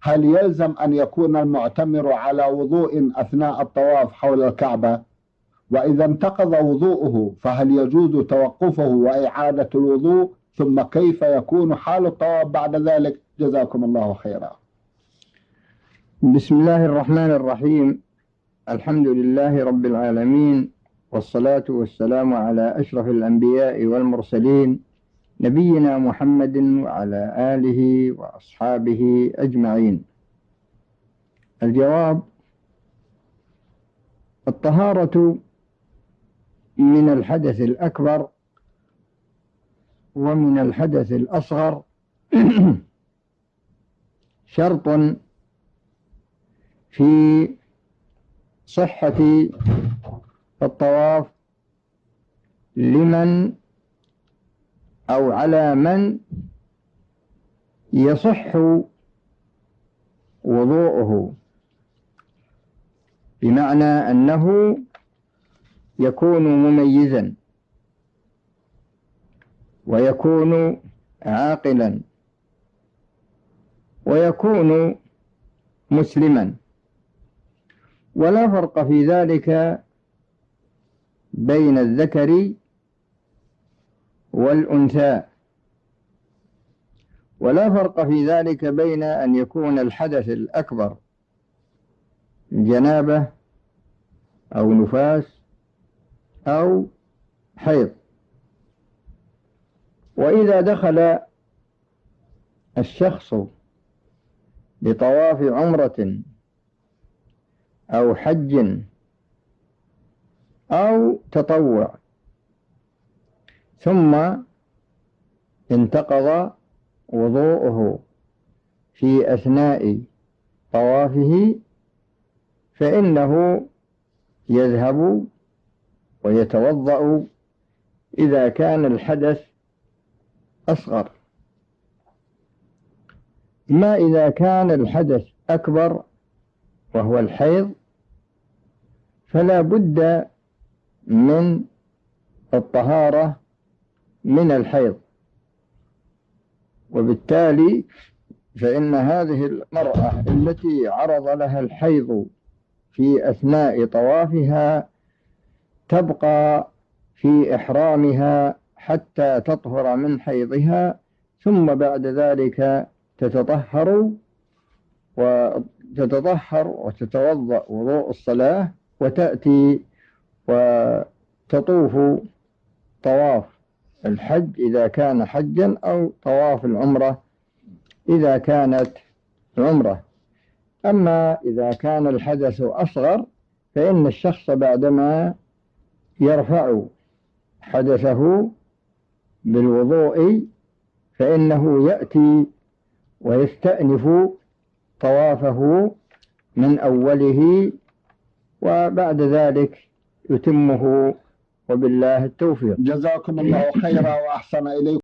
هل يلزم أن يكون المعتمر على وضوء أثناء الطواف حول الكعبة؟ وإذا انتقض وضوءه فهل يجوز توقفه وإعادة الوضوء؟ ثم كيف يكون حال الطواف بعد ذلك؟ جزاكم الله خيرا. بسم الله الرحمن الرحيم. الحمد لله رب العالمين، والصلاة والسلام على أشرف الأنبياء والمرسلين، نبينا محمد وعلى آله وأصحابه أجمعين. الجواب: الطهارة من الحدث الأكبر ومن الحدث الأصغر شرط في صحة الطواف لمن أو على من يصح وضوءه، بمعنى أنه يكون مميزا ويكون عاقلا ويكون مسلما. ولا فرق في ذلك بين الذكر والأنثى، ولا فرق في ذلك بين أن يكون الحدث الأكبر جنابة أو نفاس أو حيض. وإذا دخل الشخص لطواف عمرة أو حج أو تطوع ثم انتقض وضوءه في أثناء طوافه، فإنه يذهب ويتوضأ إذا كان الحدث أصغر. ما إذا كان الحدث أكبر وهو الحيض فلا بد من الطهارة من الحيض، وبالتالي فإن هذه المرأة التي عرض لها الحيض في أثناء طوافها تبقى في إحرامها حتى تطهر من حيضها، ثم بعد ذلك تتطهر وتتوضأ وضوء الصلاة وتأتي وتطوف طواف الحج إذا كان حجا أو طواف العمرة إذا كانت عمرة. أما إذا كان الحدث أصغر فإن الشخص بعدما يرفع حدثه بالوضوء فإنه يأتي ويستأنف طوافه من أوله، وبعد ذلك يتمه، وبالله التوفيق. جزاكم الله خيرا وأحسن إليكم.